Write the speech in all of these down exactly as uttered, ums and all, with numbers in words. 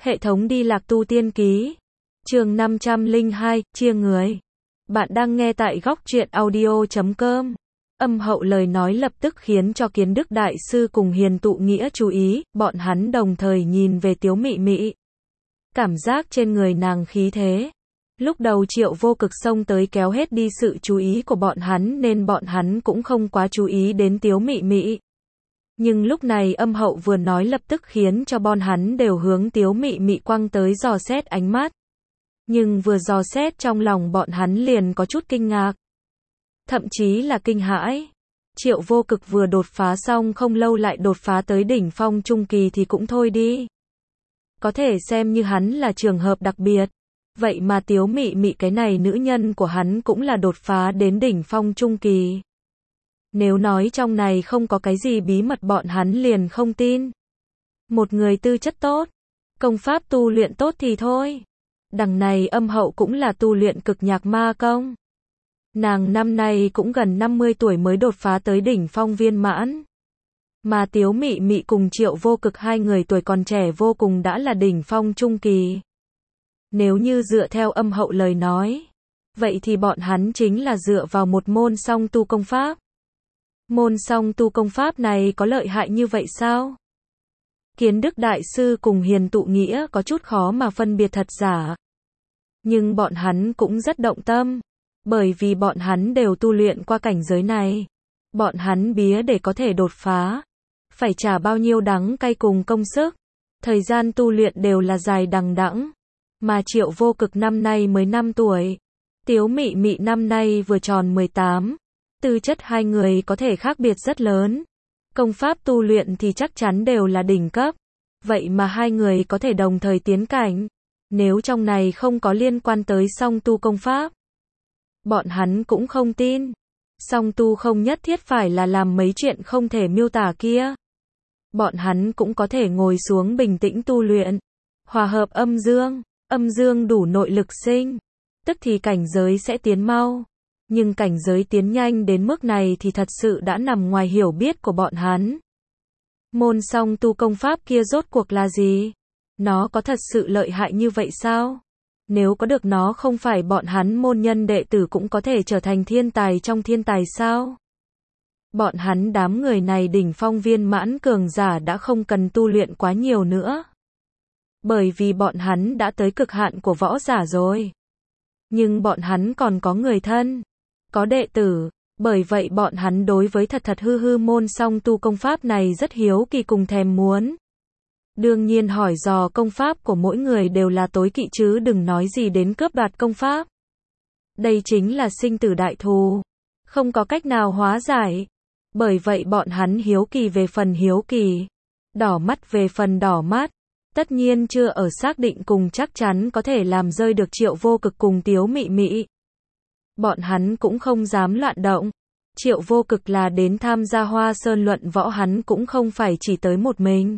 Hệ thống đi lạc tu tiên ký. Chương năm trăm lẻ hai, chia người. Bạn đang nghe tại góc truyện audio chấm com. Âm hậu lời nói lập tức khiến cho Kiến Đức Đại Sư cùng Hiền Tụ Nghĩa chú ý, bọn hắn đồng thời nhìn về Tiếu Mị Mị. Cảm giác trên người nàng khí thế. Lúc đầu Triệu Vô Cực xông tới kéo hết đi sự chú ý của bọn hắn nên bọn hắn cũng không quá chú ý đến Tiếu Mị Mị. Nhưng lúc này âm hậu vừa nói lập tức khiến cho bọn hắn đều hướng Tiếu Mị Mị quăng tới dò xét ánh mắt. Nhưng vừa dò xét trong lòng bọn hắn liền có chút kinh ngạc. Thậm chí là kinh hãi. Triệu Vô Cực vừa đột phá xong không lâu lại đột phá tới đỉnh phong trung kỳ thì cũng thôi đi. Có thể xem như hắn là trường hợp đặc biệt. Vậy mà Tiếu Mị Mị cái này nữ nhân của hắn cũng là đột phá đến đỉnh phong trung kỳ. Nếu nói trong này không có cái gì bí mật bọn hắn liền không tin. Một người tư chất tốt, công pháp tu luyện tốt thì thôi. Đằng này âm hậu cũng là tu luyện cực nhạc ma công. Nàng năm nay cũng gần năm mươi tuổi mới đột phá tới đỉnh phong viên mãn. Mà Tiếu Mị Mị cùng Triệu Vô Cực hai người tuổi còn trẻ vô cùng đã là đỉnh phong trung kỳ. Nếu như dựa theo âm hậu lời nói, vậy thì bọn hắn chính là dựa vào một môn song tu công pháp. Môn song tu công pháp này có lợi hại như vậy sao? Kiến Đức Đại Sư cùng Hiền Tụ Nghĩa có chút khó mà phân biệt thật giả. Nhưng bọn hắn cũng rất động tâm. Bởi vì bọn hắn đều tu luyện qua cảnh giới này. Bọn hắn bía để có thể đột phá. Phải trả bao nhiêu đắng cay cùng công sức. Thời gian tu luyện đều là dài đằng đẵng. Mà Triệu Vô Cực năm nay mới năm tuổi. Tiếu Mị Mị năm nay vừa tròn mười tám. Tư chất hai người có thể khác biệt rất lớn. Công pháp tu luyện thì chắc chắn đều là đỉnh cấp. Vậy mà hai người có thể đồng thời tiến cảnh. Nếu trong này không có liên quan tới song tu công pháp, bọn hắn cũng không tin. Song tu không nhất thiết phải là làm mấy chuyện không thể miêu tả kia. Bọn hắn cũng có thể ngồi xuống bình tĩnh tu luyện. Hòa hợp âm dương, âm dương đủ nội lực sinh. Tức thì cảnh giới sẽ tiến mau. Nhưng cảnh giới tiến nhanh đến mức này thì thật sự đã nằm ngoài hiểu biết của bọn hắn. Môn song tu công pháp kia rốt cuộc là gì? Nó có thật sự lợi hại như vậy sao? Nếu có được nó không phải bọn hắn môn nhân đệ tử cũng có thể trở thành thiên tài trong thiên tài sao? Bọn hắn đám người này đỉnh phong viên mãn cường giả đã không cần tu luyện quá nhiều nữa. Bởi vì bọn hắn đã tới cực hạn của võ giả rồi. Nhưng bọn hắn còn có người thân, có đệ tử, bởi vậy bọn hắn đối với thật thật hư hư môn song tu công pháp này rất hiếu kỳ cùng thèm muốn. Đương nhiên hỏi dò công pháp của mỗi người đều là tối kỵ chứ đừng nói gì đến cướp đoạt công pháp. Đây chính là sinh tử đại thù, không có cách nào hóa giải. Bởi vậy bọn hắn hiếu kỳ về phần hiếu kỳ, đỏ mắt về phần đỏ mắt. Tất nhiên chưa ở xác định cùng chắc chắn có thể làm rơi được Triệu Vô Cực cùng Tiếu Mị Mị. Bọn hắn cũng không dám loạn động. Triệu Vô Cực là đến tham gia Hoa Sơn luận võ, hắn cũng không phải chỉ tới một mình.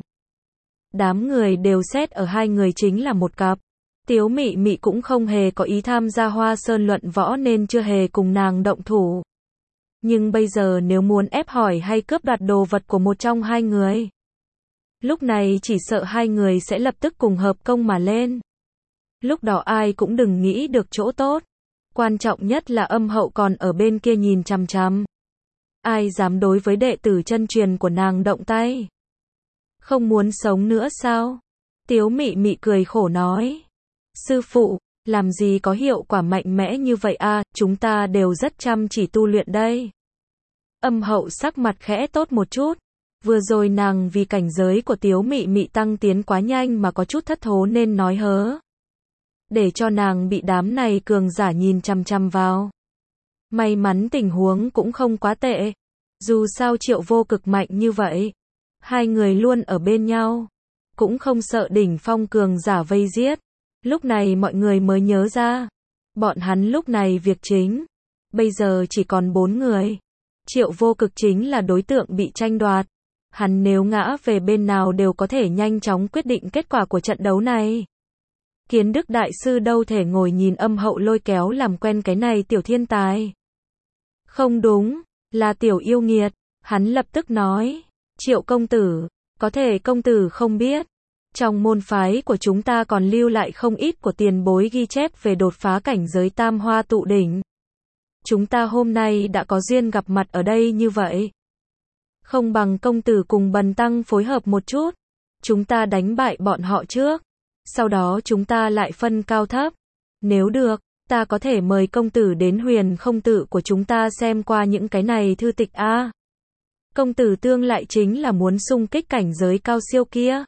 Đám người đều xét ở hai người chính là một cặp. Tiếu Mị Mị cũng không hề có ý tham gia Hoa Sơn luận võ nên chưa hề cùng nàng động thủ. Nhưng bây giờ nếu muốn ép hỏi hay cướp đoạt đồ vật của một trong hai người, lúc này chỉ sợ hai người sẽ lập tức cùng hợp công mà lên. Lúc đó ai cũng đừng nghĩ được chỗ tốt. Quan trọng nhất là âm hậu còn ở bên kia nhìn chằm chằm. Ai dám đối với đệ tử chân truyền của nàng động tay? Không muốn sống nữa sao? Tiếu Mị Mị cười khổ nói. Sư phụ, làm gì có hiệu quả mạnh mẽ như vậy à, chúng ta đều rất chăm chỉ tu luyện đây. Âm hậu sắc mặt khẽ tốt một chút. Vừa rồi nàng vì cảnh giới của Tiếu Mị Mị tăng tiến quá nhanh mà có chút thất thố nên nói hớ. Để cho nàng bị đám này cường giả nhìn chằm chằm vào. May mắn tình huống cũng không quá tệ. Dù sao Triệu Vô Cực mạnh như vậy, hai người luôn ở bên nhau, cũng không sợ đỉnh phong cường giả vây giết. Lúc này mọi người mới nhớ ra, bọn hắn lúc này việc chính, bây giờ chỉ còn bốn người. Triệu Vô Cực chính là đối tượng bị tranh đoạt. Hắn nếu ngã về bên nào đều có thể nhanh chóng quyết định kết quả của trận đấu này. Kiến Đức Đại Sư đâu thể ngồi nhìn âm hậu lôi kéo làm quen cái này tiểu thiên tài. Không đúng, là tiểu yêu nghiệt. Hắn lập tức nói, Triệu công tử, có thể công tử không biết. Trong môn phái của chúng ta còn lưu lại không ít của tiền bối ghi chép về đột phá cảnh giới tam hoa tụ đỉnh. Chúng ta hôm nay đã có duyên gặp mặt ở đây như vậy. Không bằng công tử cùng Bần tăng phối hợp một chút. Chúng ta đánh bại bọn họ trước. Sau đó chúng ta lại phân cao thấp. Nếu được, ta có thể mời công tử đến Huyền Không tự của chúng ta xem qua những cái này thư tịch a. À, công tử tương lại chính là muốn xung kích cảnh giới cao siêu kia.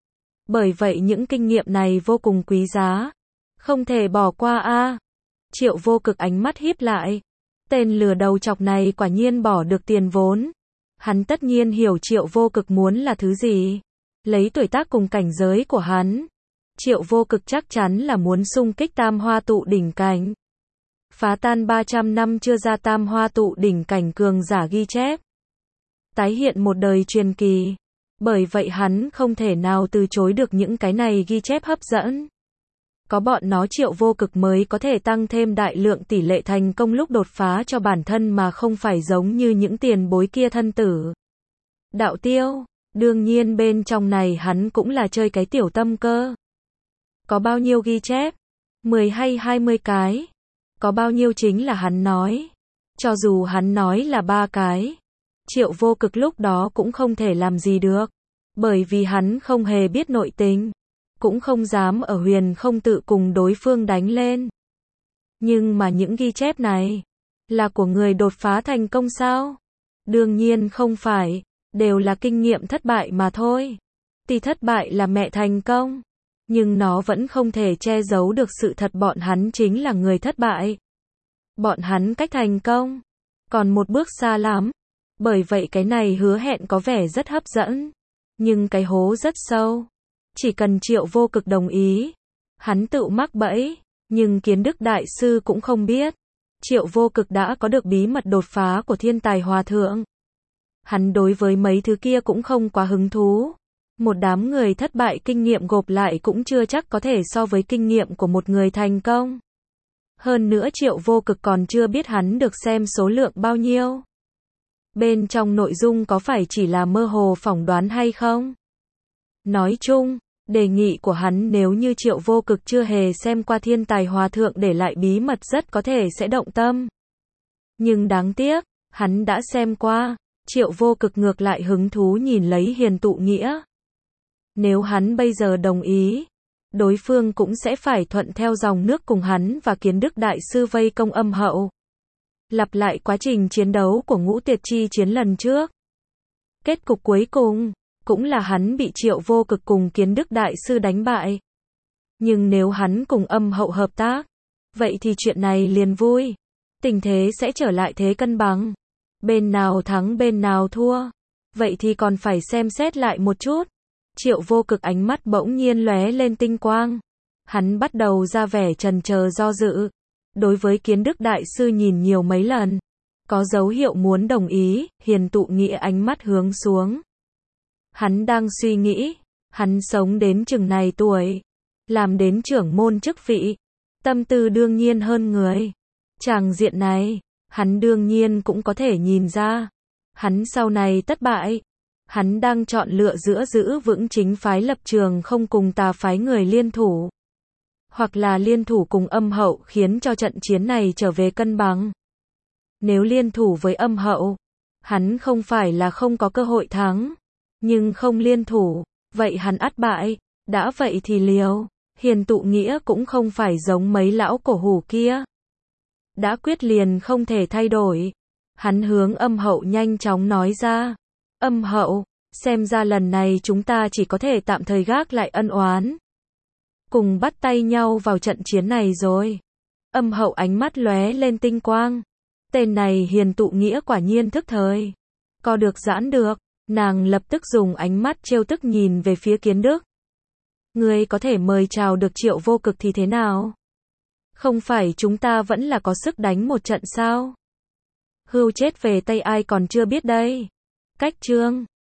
Bởi vậy những kinh nghiệm này vô cùng quý giá. Không thể bỏ qua a. À. Triệu Vô Cực ánh mắt híp lại. Tên lừa đầu chọc này quả nhiên bỏ được tiền vốn. Hắn tất nhiên hiểu Triệu Vô Cực muốn là thứ gì. Lấy tuổi tác cùng cảnh giới của hắn, Triệu Vô Cực chắc chắn là muốn xung kích tam hoa tụ đỉnh cảnh. Phá tan ba trăm năm chưa ra tam hoa tụ đỉnh cảnh cường giả ghi chép. Tái hiện một đời truyền kỳ. Bởi vậy hắn không thể nào từ chối được những cái này ghi chép hấp dẫn. Có bọn nó Triệu Vô Cực mới có thể tăng thêm đại lượng tỷ lệ thành công lúc đột phá cho bản thân mà không phải giống như những tiền bối kia thân tử. Đạo tiêu, đương nhiên bên trong này hắn cũng là chơi cái tiểu tâm cơ. Có bao nhiêu ghi chép? mười hay hai mươi cái? Có bao nhiêu chính là hắn nói. Cho dù hắn nói là ba cái, Triệu Vô Cực lúc đó cũng không thể làm gì được. Bởi vì hắn không hề biết nội tình. Cũng không dám ở Huyền Không tự cùng đối phương đánh lên. Nhưng mà những ghi chép này là của người đột phá thành công sao? Đương nhiên không phải, đều là kinh nghiệm thất bại mà thôi. Tuy thất bại là mẹ thành công, nhưng nó vẫn không thể che giấu được sự thật bọn hắn chính là người thất bại. Bọn hắn cách thành công còn một bước xa lắm. Bởi vậy cái này hứa hẹn có vẻ rất hấp dẫn, nhưng cái hố rất sâu. Chỉ cần Triệu Vô Cực đồng ý, hắn tự mắc bẫy, nhưng Kiến Đức Đại Sư cũng không biết. Triệu Vô Cực đã có được bí mật đột phá của Thiên Tài Hòa Thượng. Hắn đối với mấy thứ kia cũng không quá hứng thú. Một đám người thất bại kinh nghiệm gộp lại cũng chưa chắc có thể so với kinh nghiệm của một người thành công. Hơn nữa Triệu Vô Cực còn chưa biết hắn được xem số lượng bao nhiêu. Bên trong nội dung có phải chỉ là mơ hồ phỏng đoán hay không? Nói chung, đề nghị của hắn nếu như Triệu Vô Cực chưa hề xem qua Thiên Tài Hòa Thượng để lại bí mật rất có thể sẽ động tâm. Nhưng đáng tiếc, hắn đã xem qua. Triệu Vô Cực ngược lại hứng thú nhìn lấy Hiền Tụ Nghĩa. Nếu hắn bây giờ đồng ý, đối phương cũng sẽ phải thuận theo dòng nước cùng hắn và Kiến Đức Đại Sư vây công Âm Hậu. Lặp lại quá trình chiến đấu của Ngũ Tuyệt Chi chiến lần trước. Kết cục cuối cùng, cũng là hắn bị Triệu Vô Cực cùng Kiến Đức Đại Sư đánh bại. Nhưng nếu hắn cùng Âm Hậu hợp tác, vậy thì chuyện này liền vui. Tình thế sẽ trở lại thế cân bằng. Bên nào thắng bên nào thua. Vậy thì còn phải xem xét lại một chút. Triệu Vô Cực ánh mắt bỗng nhiên lóe lên tinh quang. Hắn bắt đầu ra vẻ chần chờ do dự. Đối với Kiến Đức Đại Sư nhìn nhiều mấy lần. Có dấu hiệu muốn đồng ý, Hiền Tụ Nghĩa ánh mắt hướng xuống. Hắn đang suy nghĩ. Hắn sống đến chừng này tuổi. Làm đến trưởng môn chức vị. Tâm tư đương nhiên hơn người. Tràng diện này, hắn đương nhiên cũng có thể nhìn ra. Hắn sau này thất bại. Hắn đang chọn lựa giữa giữ vững chính phái lập trường không cùng tà phái người liên thủ. Hoặc là liên thủ cùng Âm Hậu khiến cho trận chiến này trở về cân bằng. Nếu liên thủ với Âm Hậu, hắn không phải là không có cơ hội thắng. Nhưng không liên thủ, vậy hắn ắt bại. Đã vậy thì liều. Hiền Tụ Nghĩa cũng không phải giống mấy lão cổ hủ kia. Đã quyết liền không thể thay đổi. Hắn hướng Âm Hậu nhanh chóng nói ra. Âm Hậu, xem ra lần này chúng ta chỉ có thể tạm thời gác lại ân oán. Cùng bắt tay nhau vào trận chiến này rồi. Âm Hậu ánh mắt lóe lên tinh quang. Tên này Hiền Tụ Nghĩa quả nhiên thức thời. Co được giãn được. Nàng lập tức dùng ánh mắt trêu tức nhìn về phía Kiến Đức. Ngươi có thể mời chào được Triệu Vô Cực thì thế nào? Không phải chúng ta vẫn là có sức đánh một trận sao? Hưu chết về tay ai còn chưa biết đây. Cách chương